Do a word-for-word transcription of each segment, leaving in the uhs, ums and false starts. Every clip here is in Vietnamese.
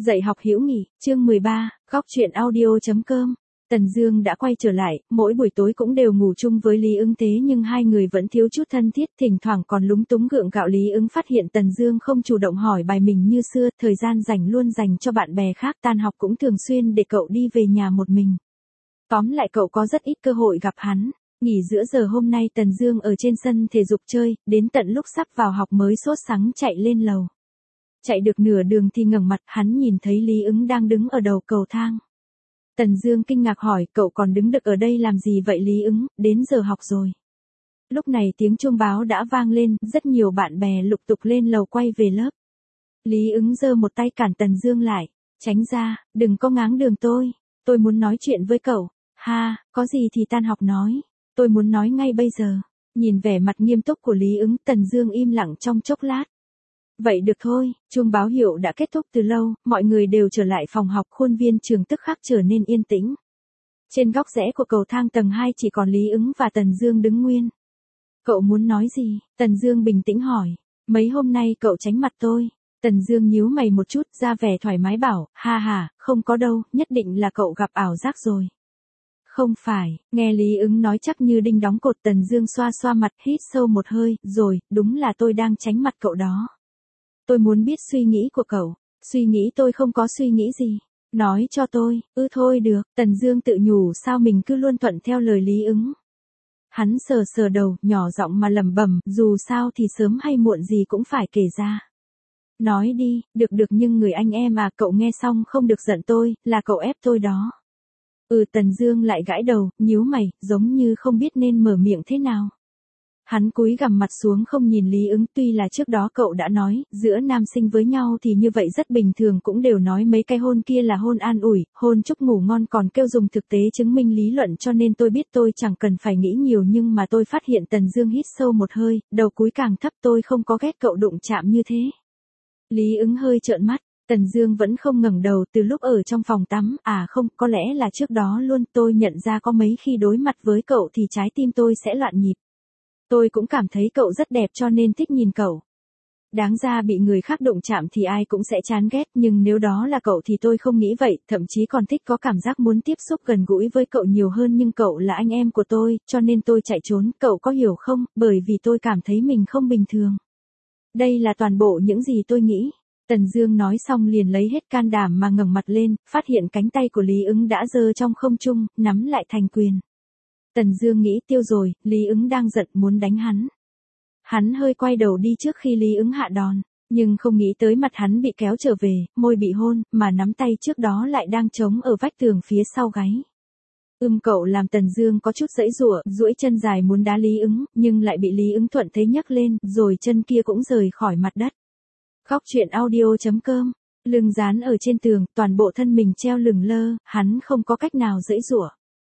Dạy học hữu nghị, chương mười ba, góc truyện audio chấm com. Tần Dương đã quay trở lại, mỗi buổi tối cũng đều ngủ chung với Lý Ứng thế nhưng hai người vẫn thiếu chút thân thiết, thỉnh thoảng còn lúng túng gượng gạo. Lý Ứng phát hiện Tần Dương không chủ động hỏi bài mình như xưa, thời gian rảnh luôn dành cho bạn bè khác, tan học cũng thường xuyên để cậu đi về nhà một mình. Tóm lại cậu có rất ít cơ hội gặp hắn. Nghỉ giữa giờ hôm nay Tần Dương ở trên sân thể dục chơi, đến tận lúc sắp vào học mới sốt sắng chạy lên lầu. Chạy được nửa đường thì ngẩng mặt, hắn nhìn thấy Lý Ứng đang đứng ở đầu cầu thang. Tần Dương kinh ngạc hỏi, cậu còn đứng được ở đây làm gì vậy Lý Ứng, đến giờ học rồi. Lúc này tiếng chuông báo đã vang lên, rất nhiều bạn bè lục tục lên lầu quay về lớp. Lý Ứng giơ một tay cản Tần Dương lại, tránh ra, đừng có ngáng đường tôi, tôi muốn nói chuyện với cậu. Ha, có gì thì tan học nói, tôi muốn nói ngay bây giờ. Nhìn vẻ mặt nghiêm túc của Lý Ứng, Tần Dương im lặng trong chốc lát. Vậy được thôi, chuông báo hiệu đã kết thúc từ lâu, mọi người đều trở lại phòng học, khuôn viên trường tức khắc trở nên yên tĩnh. Trên góc rẽ của cầu thang tầng hai chỉ còn Lý Ứng và Tần Dương đứng nguyên. Cậu muốn nói gì? Tần Dương bình tĩnh hỏi. Mấy hôm nay cậu tránh mặt tôi. Tần Dương nhíu mày một chút, ra vẻ thoải mái bảo, ha ha, không có đâu, nhất định là cậu gặp ảo giác rồi. Không phải, nghe Lý Ứng nói chắc như đinh đóng cột. Tần Dương xoa xoa mặt, hít sâu một hơi, rồi, đúng là tôi đang tránh mặt cậu đó. Tôi muốn biết suy nghĩ của cậu. Suy nghĩ tôi không có suy nghĩ gì. Nói cho tôi, ư thôi được, Tần Dương tự nhủ sao mình cứ luôn thuận theo lời Lý Ứng. Hắn sờ sờ đầu, nhỏ giọng mà lẩm bẩm, dù sao thì sớm hay muộn gì cũng phải kể ra. Nói đi, được được nhưng người anh em à, cậu nghe xong không được giận tôi, là cậu ép tôi đó. Ừ Tần Dương lại gãi đầu, nhíu mày, giống như không biết nên mở miệng thế nào. Hắn cúi gằm mặt xuống không nhìn Lý Ứng, tuy là trước đó cậu đã nói, giữa nam sinh với nhau thì như vậy rất bình thường, cũng đều nói mấy cái hôn kia là hôn an ủi, hôn chúc ngủ ngon, còn kêu dùng thực tế chứng minh lý luận, cho nên tôi biết tôi chẳng cần phải nghĩ nhiều. Nhưng mà tôi phát hiện. Tần Dương hít sâu một hơi, đầu cúi càng thấp, tôi không có ghét cậu đụng chạm như thế. Lý Ứng hơi trợn mắt. Tần Dương vẫn không ngẩng đầu. Từ lúc ở trong phòng tắm, à không, có lẽ là trước đó luôn, tôi nhận ra có mấy khi đối mặt với cậu thì trái tim tôi sẽ loạn nhịp. Tôi cũng cảm thấy cậu rất đẹp cho nên thích nhìn cậu. Đáng ra bị người khác đụng chạm thì ai cũng sẽ chán ghét, nhưng nếu đó là cậu thì tôi không nghĩ vậy, thậm chí còn thích, có cảm giác muốn tiếp xúc gần gũi với cậu nhiều hơn. Nhưng cậu là anh em của tôi, cho nên tôi chạy trốn, cậu có hiểu không, bởi vì tôi cảm thấy mình không bình thường. Đây là toàn bộ những gì tôi nghĩ. Tần Dương nói xong liền lấy hết can đảm mà ngẩng mặt lên, phát hiện cánh tay của Lý Ứng đã giơ trong không trung, nắm lại thành quyền. Tần Dương nghĩ tiêu rồi, Lý Ứng đang giận muốn đánh hắn. Hắn hơi quay đầu đi trước khi Lý Ứng hạ đòn, nhưng không nghĩ tới mặt hắn bị kéo trở về, môi bị hôn, mà nắm tay trước đó lại đang chống ở vách tường phía sau gáy. Ưm cậu làm Tần Dương có chút giãy giụa, duỗi chân dài muốn đá Lý Ứng, nhưng lại bị Lý Ứng thuận thế nhấc lên, rồi chân kia cũng rời khỏi mặt đất. Góc truyện audio chấm com. Lưng dán ở trên tường, toàn bộ thân mình treo lửng lơ, hắn không có cách nào giãy giụa.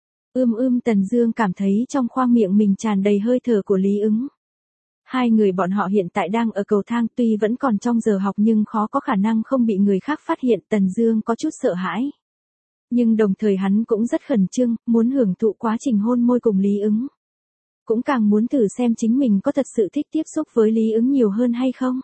Ưm ưm Tần Dương cảm thấy trong khoang miệng mình tràn đầy hơi thở của Lý Ứng. Hai người bọn họ hiện tại đang ở cầu thang, tuy vẫn còn trong giờ học nhưng khó có khả năng không bị người khác phát hiện. Tần Dương có chút sợ hãi. Nhưng đồng thời hắn cũng rất khẩn trương, muốn hưởng thụ quá trình hôn môi cùng Lý Ứng. Cũng càng muốn thử xem chính mình có thật sự thích tiếp xúc với Lý Ứng nhiều hơn hay không.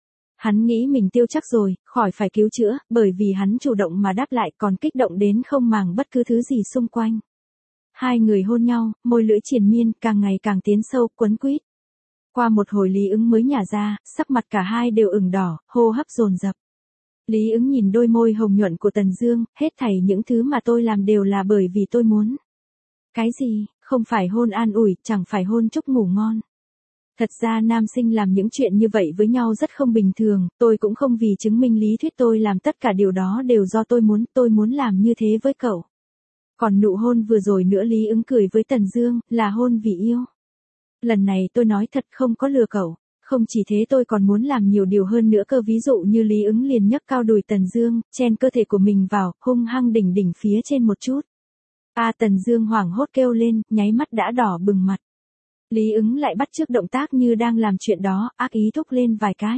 Hắn nghĩ mình tiêu chắc rồi, khỏi phải cứu chữa, bởi vì hắn chủ động mà đáp lại, còn kích động đến không màng bất cứ thứ gì xung quanh. Hai người hôn nhau, môi lưỡi triền miên, càng ngày càng tiến sâu, quấn quýt. Qua một hồi Lý Ứng mới nhả ra, sắc mặt cả hai đều ửng đỏ, hô hấp dồn dập. Lý Ứng nhìn đôi môi hồng nhuận của Tần Dương, hết thảy những thứ mà tôi làm đều là bởi vì tôi muốn. Cái gì? Không phải hôn an ủi, chẳng phải hôn chúc ngủ ngon. Thật ra nam sinh làm những chuyện như vậy với nhau rất không bình thường, tôi cũng không vì chứng minh lý thuyết tôi làm tất cả điều đó đều do tôi muốn, tôi muốn làm như thế với cậu. Còn nụ hôn vừa rồi nữa, Lý Ứng cười với Tần Dương, là hôn vì yêu. Lần này tôi nói thật, không có lừa cậu. Không chỉ thế, tôi còn muốn làm nhiều điều hơn nữa cơ. Ví dụ như Lý Ứng liền nhấc cao đùi Tần Dương, chen cơ thể của mình vào, hung hăng đỉnh đỉnh phía trên một chút. A à, Tần Dương hoảng hốt kêu lên, nháy mắt đã đỏ bừng mặt. Lý Ứng lại bắt chước động tác như đang làm chuyện đó, ác ý thúc lên vài cái.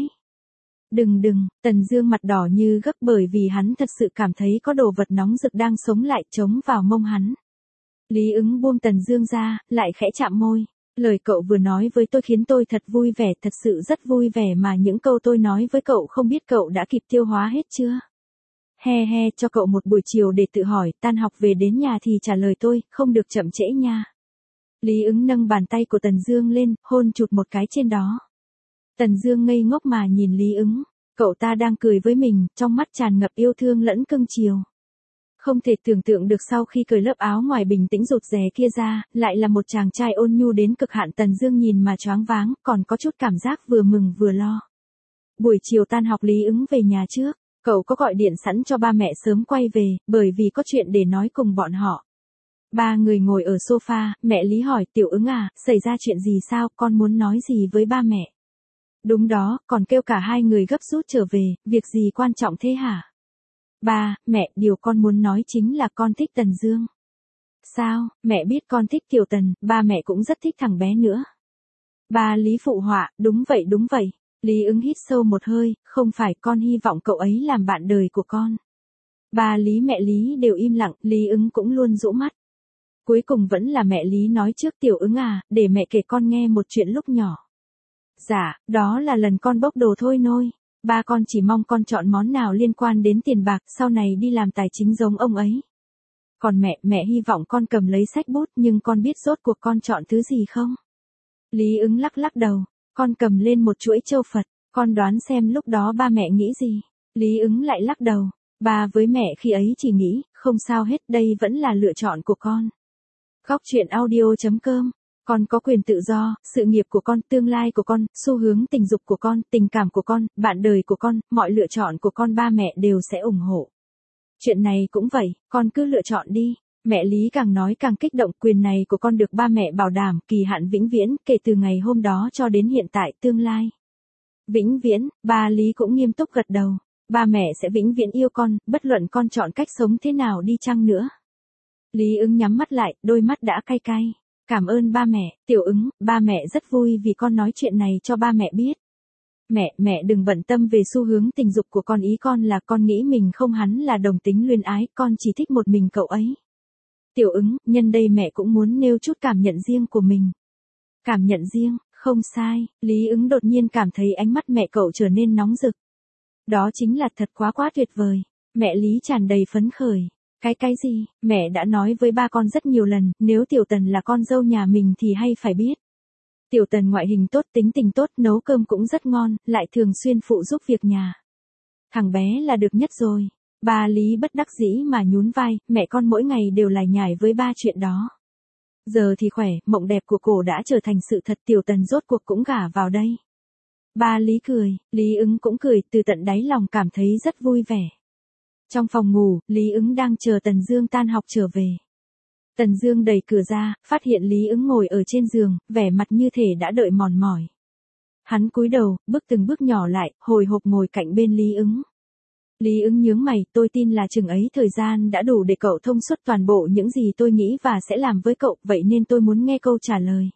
Đừng đừng, Tần Dương mặt đỏ như gấp bởi vì hắn thật sự cảm thấy có đồ vật nóng rực đang sống lại chống vào mông hắn. Lý Ứng buông Tần Dương ra, lại khẽ chạm môi. Lời cậu vừa nói với tôi khiến tôi thật vui vẻ, thật sự rất vui vẻ, mà những câu tôi nói với cậu không biết cậu đã kịp tiêu hóa hết chưa? he he cho cậu một buổi chiều để tự hỏi, tan học về đến nhà thì trả lời tôi, không được chậm trễ nha. Lý ứng nâng bàn tay của Tần Dương lên, hôn chụt một cái trên đó. Tần Dương ngây ngốc mà nhìn Lý ứng, cậu ta đang cười với mình, trong mắt tràn ngập yêu thương lẫn cưng chiều. Không thể tưởng tượng được sau khi cởi lớp áo ngoài bình tĩnh rụt rè kia ra, lại là một chàng trai ôn nhu đến cực hạn. Tần Dương nhìn mà choáng váng, còn có chút cảm giác vừa mừng vừa lo. Buổi chiều tan học Lý ứng về nhà trước, cậu có gọi điện sẵn cho ba mẹ sớm quay về, bởi vì có chuyện để nói cùng bọn họ. Ba người ngồi ở sofa, mẹ Lý hỏi, Tiểu ứng à, xảy ra chuyện gì sao, con muốn nói gì với ba mẹ? Đúng đó, còn kêu cả hai người gấp rút trở về, việc gì quan trọng thế hả? Ba, mẹ, điều con muốn nói chính là con thích Tần Dương. Sao, mẹ biết con thích Tiểu Tần, ba mẹ cũng rất thích thằng bé nữa. Ba Lý phụ họa, đúng vậy đúng vậy. Lý ứng hít sâu một hơi, không phải, con hy vọng cậu ấy làm bạn đời của con. Ba Lý mẹ Lý đều im lặng, Lý ứng cũng luôn rũ mắt. Cuối cùng vẫn là mẹ Lý nói trước, Tiểu ứng à, để mẹ kể con nghe một chuyện lúc nhỏ. Dạ, đó là lần con bốc đồ thôi nôi. Ba con chỉ mong con chọn món nào liên quan đến tiền bạc, sau này đi làm tài chính giống ông ấy. Còn mẹ, mẹ hy vọng con cầm lấy sách bút, nhưng con biết rốt cuộc con chọn thứ gì không? Lý ứng lắc lắc đầu, con cầm lên một chuỗi châu Phật, con đoán xem lúc đó ba mẹ nghĩ gì? Lý ứng lại lắc đầu, ba với mẹ khi ấy chỉ nghĩ, không sao hết, đây vẫn là lựa chọn của con. Góc truyện audio chấm com. Con có quyền tự do, sự nghiệp của con, tương lai của con, xu hướng tình dục của con, tình cảm của con, bạn đời của con, mọi lựa chọn của con ba mẹ đều sẽ ủng hộ. Chuyện này cũng vậy, con cứ lựa chọn đi. Mẹ Lý càng nói càng kích động, quyền này của con được ba mẹ bảo đảm, kỳ hạn vĩnh viễn, kể từ ngày hôm đó cho đến hiện tại, tương lai. Vĩnh viễn, ba Lý cũng nghiêm túc gật đầu. Ba mẹ sẽ vĩnh viễn yêu con, bất luận con chọn cách sống thế nào đi chăng nữa. Lý ứng nhắm mắt lại, đôi mắt đã cay cay. Cảm ơn ba mẹ, Tiểu ứng, ba mẹ rất vui vì con nói chuyện này cho ba mẹ biết. Mẹ, mẹ đừng bận tâm về xu hướng tình dục của con, ý con là con nghĩ mình không hắn là đồng tính luyến ái, con chỉ thích một mình cậu ấy. Tiểu ứng, nhân đây mẹ cũng muốn nêu chút cảm nhận riêng của mình. Cảm nhận riêng, không sai, Lý ứng đột nhiên cảm thấy ánh mắt mẹ cậu trở nên nóng rực. Đó chính là thật quá quá tuyệt vời. Mẹ Lý tràn đầy phấn khởi. Cái cái gì, mẹ đã nói với ba con rất nhiều lần, nếu Tiểu Tần là con dâu nhà mình thì hay phải biết. Tiểu Tần ngoại hình tốt, tính tình tốt, nấu cơm cũng rất ngon, lại thường xuyên phụ giúp việc nhà. Thằng bé là được nhất rồi. Ba Lý bất đắc dĩ mà nhún vai, mẹ con mỗi ngày đều lải nhải với ba chuyện đó. Giờ thì khỏe, mộng đẹp của cổ đã trở thành sự thật, Tiểu Tần rốt cuộc cũng gả vào đây. Ba Lý cười, Lý ứng cũng cười, từ tận đáy lòng cảm thấy rất vui vẻ. Trong phòng ngủ, Lý ứng đang chờ Tần Dương tan học trở về. Tần Dương đẩy cửa ra, phát hiện Lý ứng ngồi ở trên giường, vẻ mặt như thể đã đợi mòn mỏi. Hắn cúi đầu, bước từng bước nhỏ lại, hồi hộp ngồi cạnh bên Lý ứng. Lý ứng nhướng mày, tôi tin là chừng ấy thời gian đã đủ để cậu thông suốt toàn bộ những gì tôi nghĩ và sẽ làm với cậu, vậy nên tôi muốn nghe câu trả lời.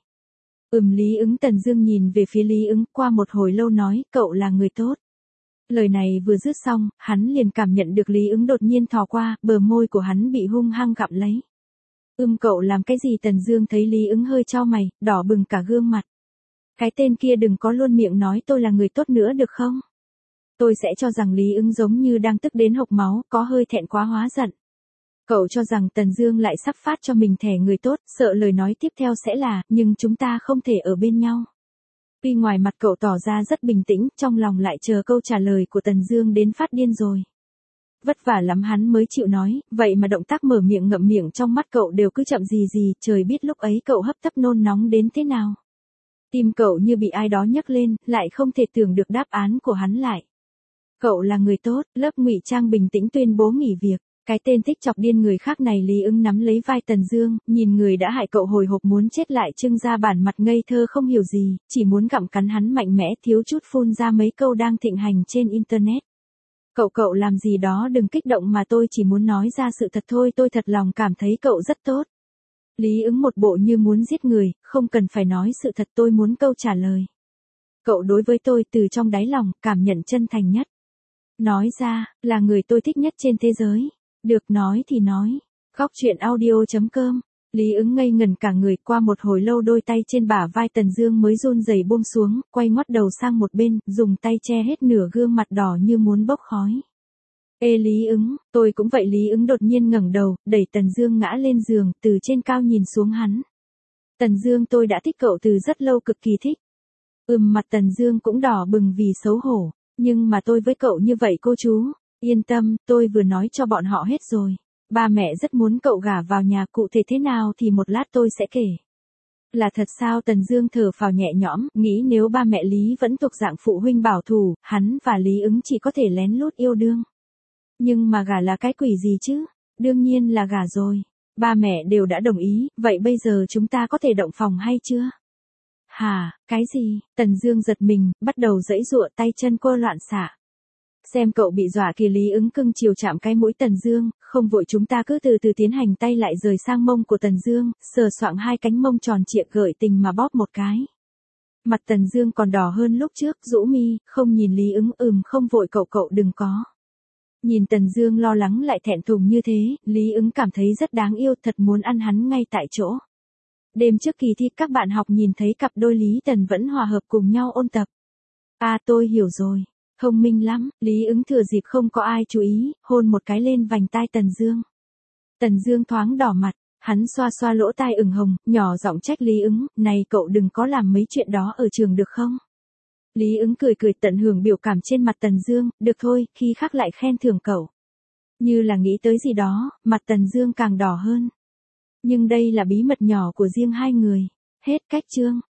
Ừm Lý ứng. Tần Dương nhìn về phía Lý ứng, qua một hồi lâu nói, cậu là người tốt. Lời này vừa dứt xong, hắn liền cảm nhận được Lý ứng đột nhiên thò qua, bờ môi của hắn bị hung hăng gặm lấy. Ưm cậu làm cái gì? Tần Dương thấy Lý ứng hơi chau mày, đỏ bừng cả gương mặt. Cái tên kia đừng có luôn miệng nói tôi là người tốt nữa được không? Tôi sẽ cho rằng Lý ứng giống như đang tức đến hộc máu, có hơi thẹn quá hóa giận. Cậu cho rằng Tần Dương lại sắp phát cho mình thẻ người tốt, sợ lời nói tiếp theo sẽ là, nhưng chúng ta không thể ở bên nhau. Tuy ngoài mặt cậu tỏ ra rất bình tĩnh, trong lòng lại chờ câu trả lời của Tần Dương đến phát điên rồi. Vất vả lắm hắn mới chịu nói, vậy mà động tác mở miệng ngậm miệng trong mắt cậu đều cứ chậm gì gì, trời biết lúc ấy cậu hấp tấp nôn nóng đến thế nào. Tim cậu như bị ai đó nhấc lên, lại không thể tưởng được đáp án của hắn lại. Cậu là người tốt, lớp ngụy trang bình tĩnh tuyên bố nghỉ việc. Cái tên thích chọc điên người khác này. Lý ứng nắm lấy vai Tần Dương, nhìn người đã hại cậu hồi hộp muốn chết lại trưng ra bản mặt ngây thơ không hiểu gì, chỉ muốn gặm cắn hắn mạnh mẽ, thiếu chút phun ra mấy câu đang thịnh hành trên internet. Cậu cậu làm gì đó đừng kích động mà tôi chỉ muốn nói ra sự thật thôi, tôi thật lòng cảm thấy cậu rất tốt. Lý ứng một bộ như muốn giết người, không cần phải nói sự thật, tôi muốn câu trả lời. Cậu đối với tôi từ trong đáy lòng, cảm nhận chân thành nhất. Nói ra, là người tôi thích nhất trên thế giới. Được, nói thì nói. Góc truyện audio chấm com. Lý ứng ngây ngẩn cả người, qua một hồi lâu đôi tay trên bả vai Tần Dương mới run rẩy buông xuống, quay ngoắt đầu sang một bên, dùng tay che hết nửa gương mặt đỏ như muốn bốc khói. Ê Lý ứng, tôi cũng vậy. Lý ứng đột nhiên ngẩng đầu, đẩy Tần Dương ngã lên giường, từ trên cao nhìn xuống hắn. Tần Dương, tôi đã thích cậu từ rất lâu, cực kỳ thích. Ừm, mặt Tần Dương cũng đỏ bừng vì xấu hổ. Nhưng mà tôi với cậu như vậy cô chú. Yên tâm, tôi vừa nói cho bọn họ hết rồi. Ba mẹ rất muốn cậu gả vào nhà, cụ thể thế nào thì một lát tôi sẽ kể. Là thật sao? Tần Dương thở phào nhẹ nhõm, nghĩ nếu ba mẹ Lý vẫn thuộc dạng phụ huynh bảo thủ, hắn và Lý ứng chỉ có thể lén lút yêu đương. Nhưng mà gả là cái quỷ gì chứ? Đương nhiên là gả rồi. Ba mẹ đều đã đồng ý, vậy bây giờ chúng ta có thể động phòng hay chưa? Hả, cái gì? Tần Dương giật mình, bắt đầu giãy giụa, tay chân cô loạn xạ. Xem cậu bị dọa kìa. Lý ứng cưng chiều chạm cái mũi Tần Dương, không vội, chúng ta cứ từ từ tiến hành. Tay lại rời sang mông của Tần Dương, sờ soạng hai cánh mông tròn trịa gợi tình mà bóp một cái. Mặt Tần Dương còn đỏ hơn lúc trước, rũ mi, không nhìn Lý ứng. Ừm, không vội cậu, cậu đừng có. Nhìn Tần Dương lo lắng lại thẹn thùng như thế, Lý ứng cảm thấy rất đáng yêu, thật muốn ăn hắn ngay tại chỗ. Đêm trước kỳ thi các bạn học nhìn thấy cặp đôi Lý Tần vẫn hòa hợp cùng nhau ôn tập. À, tôi hiểu rồi. Thông minh lắm. Lý ứng thừa dịp không có ai chú ý, hôn một cái lên vành tai Tần Dương. Tần Dương thoáng đỏ mặt, hắn xoa xoa lỗ tai ửng hồng, nhỏ giọng trách Lý ứng, này cậu đừng có làm mấy chuyện đó ở trường được không? Lý ứng cười cười, tận hưởng biểu cảm trên mặt Tần Dương, được thôi, khi khác lại khen thưởng cậu. Như là nghĩ tới gì đó, mặt Tần Dương càng đỏ hơn. Nhưng đây là bí mật nhỏ của riêng hai người. Hết cách chương.